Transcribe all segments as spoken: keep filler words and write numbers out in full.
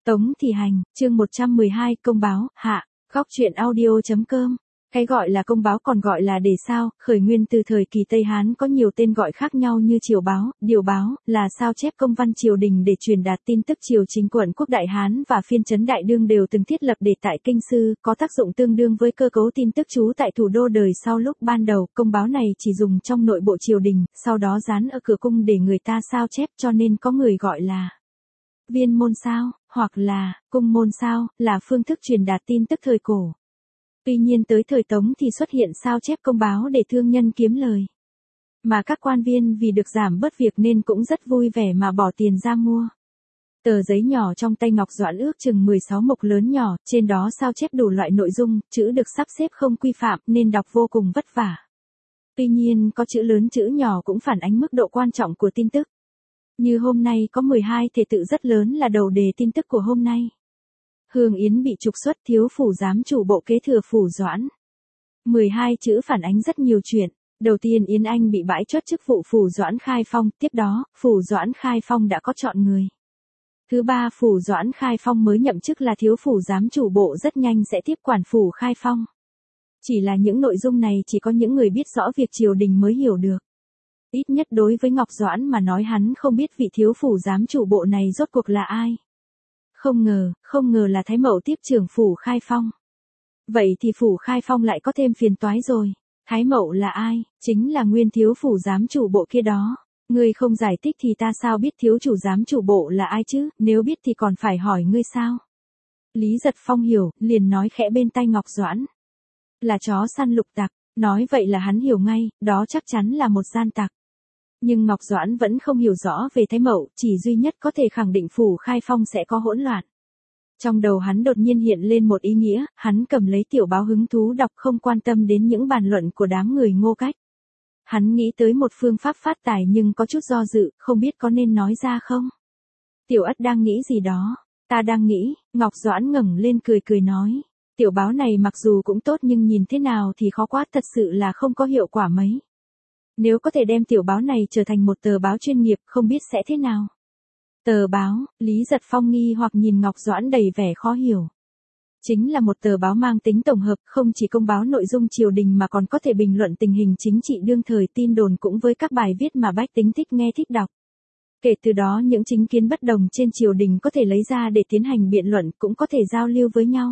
Tống Thị Hành, chương một trăm mười hai, công báo, hạ, góc truyện audio.com. Cái gọi là công báo còn gọi là đề sao, khởi nguyên từ thời kỳ Tây Hán có nhiều tên gọi khác nhau như triều báo, điều báo, là sao chép công văn triều đình để truyền đạt tin tức. Triều chính quận quốc Đại Hán và phiên trấn Đại Đương đều từng thiết lập để tại kinh sư, có tác dụng tương đương với cơ cấu tin tức trú tại thủ đô đời sau. Lúc ban đầu, công báo này chỉ dùng trong nội bộ triều đình, sau đó dán ở cửa cung để người ta sao chép, cho nên có người gọi là viên môn sao, hoặc là cung môn sao, là phương thức truyền đạt tin tức thời cổ. Tuy nhiên tới thời Tống thì xuất hiện sao chép công báo để thương nhân kiếm lời. Mà các quan viên vì được giảm bớt việc nên cũng rất vui vẻ mà bỏ tiền ra mua. Tờ giấy nhỏ trong tay Ngọc Doãn ước chừng mười sáu mộc lớn nhỏ, trên đó sao chép đủ loại nội dung, chữ được sắp xếp không quy phạm nên đọc vô cùng vất vả. Tuy nhiên có chữ lớn chữ nhỏ cũng phản ánh mức độ quan trọng của tin tức. Như hôm nay có mười hai thể tự rất lớn là đầu đề tin tức của hôm nay. Hương Yến bị trục xuất, thiếu phủ giám chủ bộ kế thừa phủ Doãn. mười hai chữ phản ánh rất nhiều chuyện. Đầu tiên Yến Anh bị bãi chốt chức vụ phủ Doãn khai phong, tiếp đó, phủ Doãn khai phong đã có chọn người. Thứ ba, phủ Doãn khai phong mới nhậm chức là thiếu phủ giám chủ bộ rất nhanh sẽ tiếp quản phủ khai phong. Chỉ là những nội dung này chỉ có những người biết rõ việc triều đình mới hiểu được. Ít nhất đối với Ngọc Doãn mà nói, hắn không biết vị thiếu phủ giám chủ bộ này rốt cuộc là ai. Không ngờ, không ngờ là Thái Mậu tiếp trưởng phủ khai phong. Vậy thì phủ khai phong lại có thêm phiền toái rồi. Thái Mậu là ai? Chính là nguyên thiếu phủ giám chủ bộ kia đó. Ngươi không giải thích thì ta sao biết thiếu chủ giám chủ bộ là ai chứ, nếu biết thì còn phải hỏi ngươi sao? Lý Giật Phong hiểu, liền nói khẽ bên tai Ngọc Doãn. Là chó săn lục tặc, nói vậy là hắn hiểu ngay, đó chắc chắn là một gian tặc. Nhưng Ngọc Doãn vẫn không hiểu rõ về Thái Mậu, chỉ duy nhất có thể khẳng định phủ khai phong sẽ có hỗn loạn. Trong đầu hắn đột nhiên hiện lên một ý nghĩa, hắn cầm lấy tiểu báo hứng thú đọc, không quan tâm đến những bàn luận của đám người Ngô Cách. Hắn nghĩ tới một phương pháp phát tài nhưng có chút do dự, không biết có nên nói ra không. Tiểu Ất đang nghĩ gì đó, ta đang nghĩ, Ngọc Doãn ngẩng lên cười cười nói. Tiểu báo này mặc dù cũng tốt nhưng nhìn thế nào thì khó quá, thật sự là không có hiệu quả mấy. Nếu có thể đem tiểu báo này trở thành một tờ báo chuyên nghiệp, không biết sẽ thế nào. Tờ báo, Lý Giật Phong nghi hoặc nhìn Ngọc Doãn đầy vẻ khó hiểu. Chính là một tờ báo mang tính tổng hợp, không chỉ công báo nội dung triều đình mà còn có thể bình luận tình hình chính trị đương thời, tin đồn cũng với các bài viết mà bách tính thích nghe thích đọc. Kể từ đó những chính kiến bất đồng trên triều đình có thể lấy ra để tiến hành biện luận, cũng có thể giao lưu với nhau.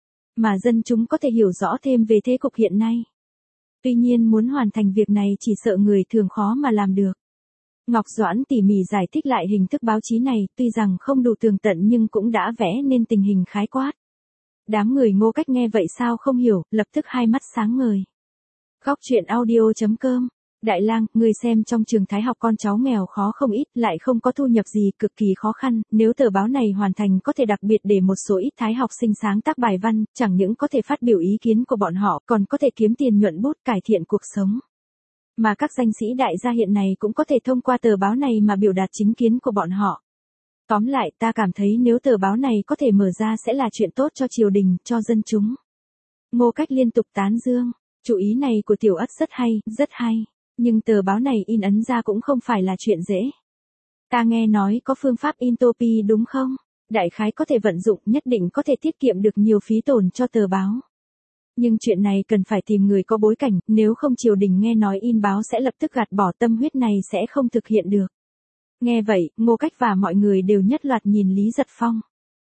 Mà dân chúng có thể hiểu rõ thêm về thế cục hiện nay. Tuy nhiên muốn hoàn thành việc này chỉ sợ người thường khó mà làm được. Ngọc Doãn tỉ mỉ giải thích lại hình thức báo chí này, tuy rằng không đủ tường tận nhưng cũng đã vẽ nên tình hình khái quát. Đám người Ngô Cách nghe vậy sao không hiểu, lập tức hai mắt sáng ngời. Góc truyện audio.com. Đại lang, người xem trong trường thái học con cháu nghèo khó không ít, lại không có thu nhập gì, cực kỳ khó khăn, nếu tờ báo này hoàn thành có thể đặc biệt để một số ít thái học sinh sáng tác bài văn, chẳng những có thể phát biểu ý kiến của bọn họ, còn có thể kiếm tiền nhuận bút, cải thiện cuộc sống. Mà các danh sĩ đại gia hiện nay cũng có thể thông qua tờ báo này mà biểu đạt chính kiến của bọn họ. Tóm lại, ta cảm thấy nếu tờ báo này có thể mở ra sẽ là chuyện tốt cho triều đình, cho dân chúng. Ngô Cách liên tục tán dương, chủ ý này của Tiểu Ất rất hay, rất hay. Nhưng tờ báo này in ấn ra cũng không phải là chuyện dễ. Ta nghe nói có phương pháp in copy đúng không? Đại khái có thể vận dụng, nhất định có thể tiết kiệm được nhiều phí tổn cho tờ báo. Nhưng chuyện này cần phải tìm người có bối cảnh, nếu không triều đình nghe nói in báo sẽ lập tức gạt bỏ, tâm huyết này sẽ không thực hiện được. Nghe vậy, Ngô Cách và mọi người đều nhất loạt nhìn Lý Giật Phong.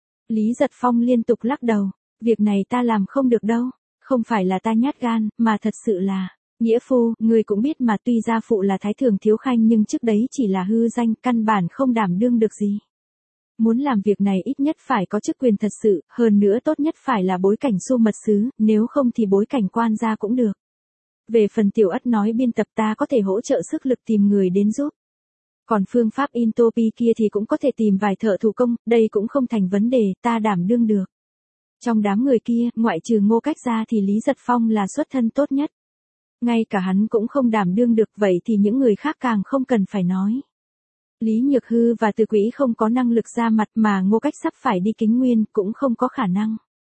Lý Giật Phong liên tục lắc đầu, việc này ta làm không được đâu, không phải là ta nhát gan, mà thật sự là... Nghĩa phu, người cũng biết mà, tuy gia phụ là Thái Thường Thiếu Khanh nhưng trước đấy chỉ là hư danh, căn bản không đảm đương được gì. Muốn làm việc này ít nhất phải có chức quyền thật sự, hơn nữa tốt nhất phải là bối cảnh Xu Mật Sứ, nếu không thì bối cảnh quan gia cũng được. Về phần Tiểu Ất nói biên tập, ta có thể hỗ trợ sức lực tìm người đến giúp. Còn phương pháp in copy kia thì cũng có thể tìm vài thợ thủ công, đây cũng không thành vấn đề, ta đảm đương được. Trong đám người kia, ngoại trừ Ngô Cách ra thì Lý Giật Phong là xuất thân tốt nhất. Ngay cả hắn cũng không đảm đương được, vậy thì những người khác càng không cần phải nói. Lý Nhược Hư và Từ Quỹ không có năng lực ra mặt, mà Ngô Cách sắp phải đi Kính Nguyên cũng không có khả năng.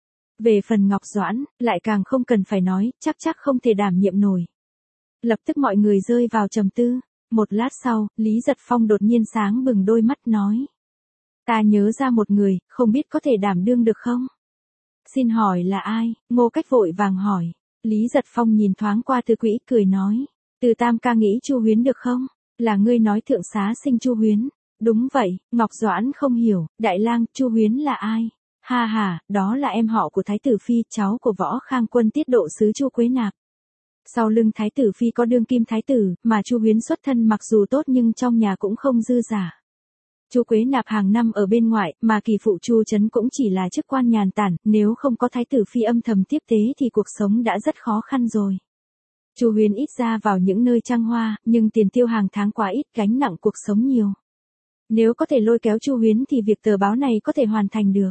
Về phần Ngọc Doãn, lại càng không cần phải nói, chắc chắc không thể đảm nhiệm nổi. Lập tức mọi người rơi vào trầm tư. Một lát sau, Lý Giật Phong đột nhiên sáng bừng đôi mắt nói. Ta nhớ ra một người, không biết có thể đảm đương được không? Xin hỏi là ai? Ngô Cách vội vàng hỏi. Lý Giật Phong nhìn thoáng qua Từ Quỹ cười nói. Từ Tam ca nghĩ Chu Huyến được không? Là ngươi nói thượng xá sinh Chu Huyến. Đúng vậy, Ngọc Doãn không hiểu, đại lang, Chu Huyến là ai? Ha ha, đó là em họ của Thái tử Phi, cháu của Võ Khang Quân tiết độ sứ Chu Quế Nạp. Sau lưng Thái tử Phi có đương kim Thái tử, mà Chu Huyến xuất thân mặc dù tốt nhưng trong nhà cũng không dư giả. Chu Quế Nạp hàng năm ở bên ngoại, mà kỳ phụ Chu Trấn cũng chỉ là chức quan nhàn tản, nếu không có Thái tử Phi âm thầm tiếp tế thì cuộc sống đã rất khó khăn rồi. Chu Huyến ít ra vào những nơi trăng hoa, nhưng tiền tiêu hàng tháng quá ít, gánh nặng cuộc sống nhiều. Nếu có thể lôi kéo Chu Huyến thì việc tờ báo này có thể hoàn thành được.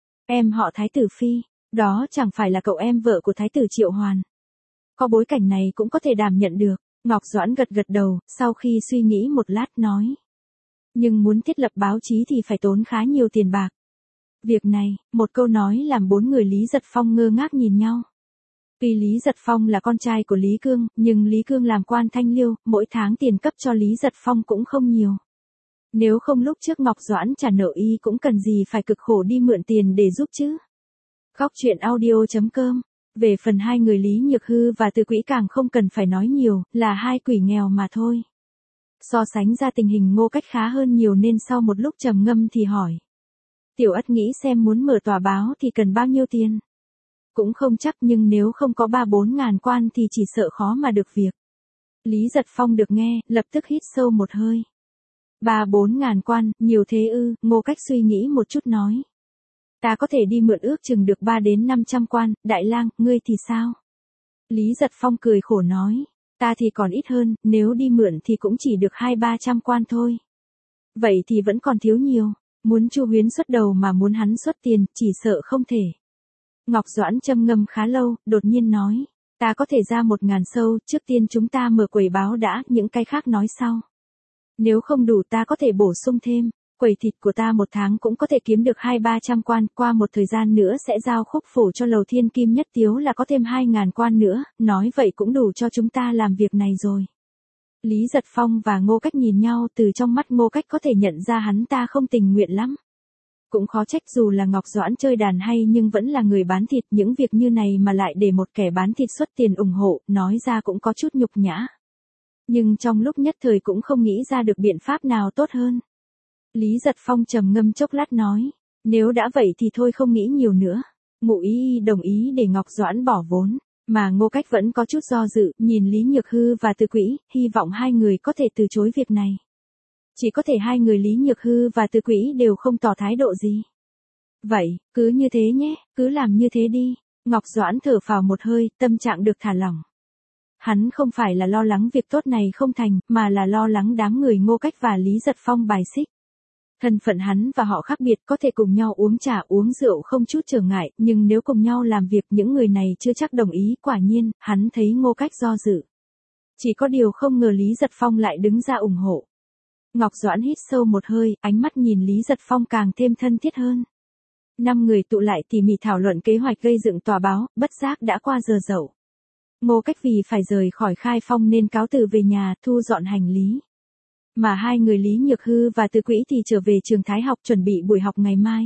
Em họ Thái tử Phi, đó chẳng phải là cậu em vợ của Thái tử Triệu Hoàn. Có bối cảnh này cũng có thể đảm nhận được. Ngọc Doãn gật gật đầu, sau khi suy nghĩ một lát nói. Nhưng muốn thiết lập báo chí thì phải tốn khá nhiều tiền bạc. Việc này, một câu nói làm bốn người Lý Giật Phong ngơ ngác nhìn nhau. Tuy Lý Giật Phong là con trai của Lý Cương, nhưng Lý Cương làm quan thanh liêu, mỗi tháng tiền cấp cho Lý Giật Phong cũng không nhiều. Nếu không lúc trước Ngọc Doãn trả nợ y cũng cần gì phải cực khổ đi mượn tiền để giúp chứ. Góc truyện audio chấm com. Về phần hai người Lý Nhược Hư và Từ Quỹ càng không cần phải nói nhiều, là hai quỷ nghèo mà thôi. So sánh ra tình hình Ngô Cách khá hơn nhiều nên sau một lúc trầm ngâm thì hỏi. Tiểu Ất nghĩ xem muốn mở tòa báo thì cần bao nhiêu tiền? Cũng không chắc nhưng nếu không có ba bốn ngàn quan thì chỉ sợ khó mà được việc. Lý Giật Phong được nghe, lập tức hít sâu một hơi. Ba bốn ngàn quan, nhiều thế ư? Ngô Cách suy nghĩ một chút nói. Ta có thể đi mượn ước chừng được ba đến năm trăm quan, đại lang, ngươi thì sao? Lý Giật Phong cười khổ nói. Ta thì còn ít hơn, nếu đi mượn thì cũng chỉ được hai ba trăm quan thôi. Vậy thì vẫn còn thiếu nhiều, muốn Chu Huyến xuất đầu mà muốn hắn xuất tiền, chỉ sợ không thể. Ngọc Doãn châm ngâm khá lâu, đột nhiên nói. Ta có thể ra một ngàn sâu, trước tiên chúng ta mở quầy báo đã, những cái khác nói sau. Nếu không đủ ta có thể bổ sung thêm. Quầy thịt của ta một tháng cũng có thể kiếm được hai ba trăm quan, qua một thời gian nữa sẽ giao khúc phổ cho lầu thiên kim nhất tiếu là có thêm hai ngàn quan nữa, nói vậy cũng đủ cho chúng ta làm việc này rồi. Lý Giật Phong và Ngô Cách nhìn nhau, từ trong mắt Ngô Cách có thể nhận ra hắn ta không tình nguyện lắm. Cũng khó trách dù là Ngọc Doãn chơi đàn hay nhưng vẫn là người bán thịt, những việc như này mà lại để một kẻ bán thịt xuất tiền ủng hộ, nói ra cũng có chút nhục nhã. Nhưng trong lúc nhất thời cũng không nghĩ ra được biện pháp nào tốt hơn. Lý Giật Phong trầm ngâm chốc lát nói, nếu đã vậy thì thôi không nghĩ nhiều nữa. Ngụ ý đồng ý để Ngọc Doãn bỏ vốn, mà Ngô Cách vẫn có chút do dự, nhìn Lý Nhược Hư và Từ Quỹ, hy vọng hai người có thể từ chối việc này. Chỉ có thể hai người Lý Nhược Hư và Từ Quỹ đều không tỏ thái độ gì. Vậy, cứ như thế nhé, cứ làm như thế đi. Ngọc Doãn thở phào một hơi, tâm trạng được thả lỏng. Hắn không phải là lo lắng việc tốt này không thành, mà là lo lắng đám người Ngô Cách và Lý Giật Phong bài xích. Thân phận hắn và họ khác biệt, có thể cùng nhau uống trà uống rượu không chút trở ngại, nhưng nếu cùng nhau làm việc những người này chưa chắc đồng ý. Quả nhiên, hắn thấy Ngô Cách do dự. Chỉ có điều không ngờ Lý Giật Phong lại đứng ra ủng hộ. Ngọc Doãn hít sâu một hơi, ánh mắt nhìn Lý Giật Phong càng thêm thân thiết hơn. Năm người tụ lại tỉ mỉ thảo luận kế hoạch gây dựng tòa báo, bất giác đã qua giờ dậu. Ngô Cách vì phải rời khỏi Khai Phong nên cáo từ về nhà, thu dọn hành lý. Mà hai người Lý Nhược Hư và Từ Quỹ thì trở về trường Thái học chuẩn bị buổi học ngày mai.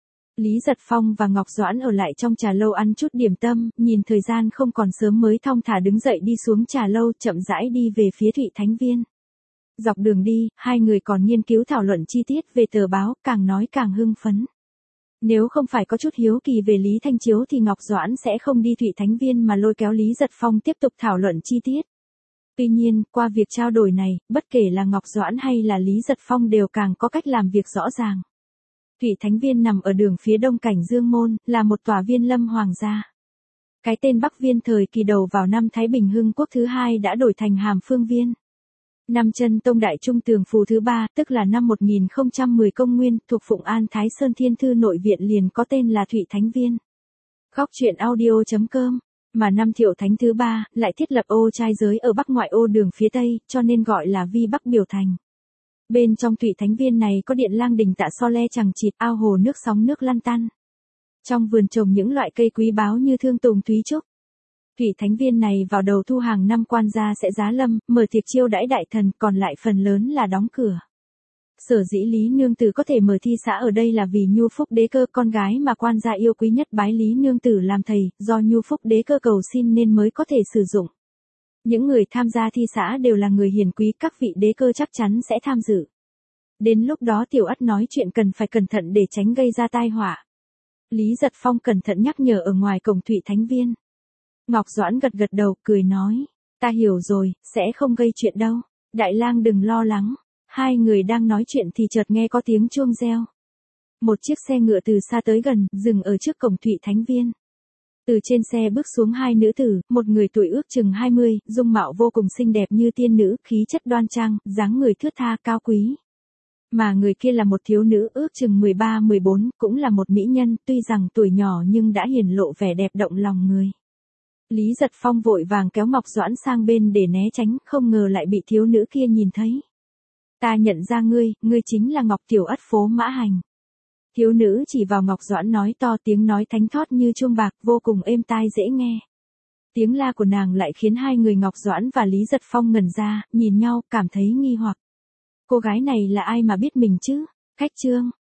Lý Giật Phong và Ngọc Doãn ở lại trong trà lâu ăn chút điểm tâm, nhìn thời gian không còn sớm mới thong thả đứng dậy đi xuống trà lâu, chậm rãi đi về phía Thụy Thánh Viên. Dọc đường đi, hai người còn nghiên cứu thảo luận chi tiết về tờ báo, càng nói càng hưng phấn. Nếu không phải có chút hiếu kỳ về Lý Thanh Chiếu thì Ngọc Doãn sẽ không đi Thụy Thánh Viên mà lôi kéo Lý Giật Phong tiếp tục thảo luận chi tiết. Tuy nhiên, qua việc trao đổi này, bất kể là Ngọc Doãn hay là Lý Giật Phong đều càng có cách làm việc rõ ràng. Thụy Thánh Viên nằm ở đường phía đông cảnh Dương Môn, là một tòa viên lâm hoàng gia. Cái tên Bắc Viên thời kỳ đầu vào năm Thái Bình Hưng Quốc thứ hai đã đổi thành Hàm Phương Viên. Năm Chân Tông Đại Trung Tường Phù thứ ba, tức là năm một nghìn không trăm mười công nguyên, thuộc Phụng An Thái Sơn Thiên Thư Nội Viện liền có tên là Thụy Thánh Viên. Góc truyện audio chấm com. Mà năm Thiệu Thánh thứ ba, lại thiết lập ô trai giới ở bắc ngoại ô đường phía tây, cho nên gọi là Vi Bắc Biểu Thành. Bên trong Thụy Thánh Viên này có điện lang đình Tạ So Le chằng chịt, ao hồ nước sóng nước lăn tăn. Trong vườn trồng những loại cây quý báu như thương tùng thúy trúc. Thụy Thánh Viên này vào đầu thu hàng năm quan gia sẽ giá lâm, mở tiệc chiêu đãi đại thần, còn lại phần lớn là đóng cửa. Sở dĩ Lý Nương Tử có thể mở thi xã ở đây là vì Nhu Phúc Đế Cơ, con gái mà quan gia yêu quý nhất bái Lý Nương Tử làm thầy, do Nhu Phúc Đế Cơ cầu xin nên mới có thể sử dụng. Những người tham gia thi xã đều là người hiền quý, các vị đế cơ chắc chắn sẽ tham dự. Đến lúc đó Tiểu Ất nói chuyện cần phải cẩn thận để tránh gây ra tai họa. Lý Giật Phong cẩn thận nhắc nhở ở ngoài cổng Thụy Thánh Viên. Ngọc Doãn gật gật đầu, cười nói, ta hiểu rồi, sẽ không gây chuyện đâu. Đại lang đừng lo lắng. Hai người đang nói chuyện thì chợt nghe có tiếng chuông reo. Một chiếc xe ngựa từ xa tới gần, dừng ở trước cổng Thụy Thánh Viên. Từ trên xe bước xuống hai nữ tử, một người tuổi ước chừng hai mươi, dung mạo vô cùng xinh đẹp như tiên nữ, khí chất đoan trang, dáng người thướt tha, cao quý. Mà người kia là một thiếu nữ ước chừng mười ba mười bốn, cũng là một mỹ nhân, tuy rằng tuổi nhỏ nhưng đã hiển lộ vẻ đẹp động lòng người. Lý Giật Phong vội vàng kéo Ngọc Doãn sang bên để né tránh, không ngờ lại bị thiếu nữ kia nhìn thấy. Ta nhận ra ngươi, ngươi chính là Ngọc Tiểu Ất phố Mã Hành. Thiếu nữ chỉ vào Ngọc Doãn nói to, tiếng nói thánh thót như chuông bạc, vô cùng êm tai dễ nghe. Tiếng la của nàng lại khiến hai người Ngọc Doãn và Lý Giật Phong ngẩn ra, nhìn nhau, cảm thấy nghi hoặc. Cô gái này là ai mà biết mình chứ? Khách trương,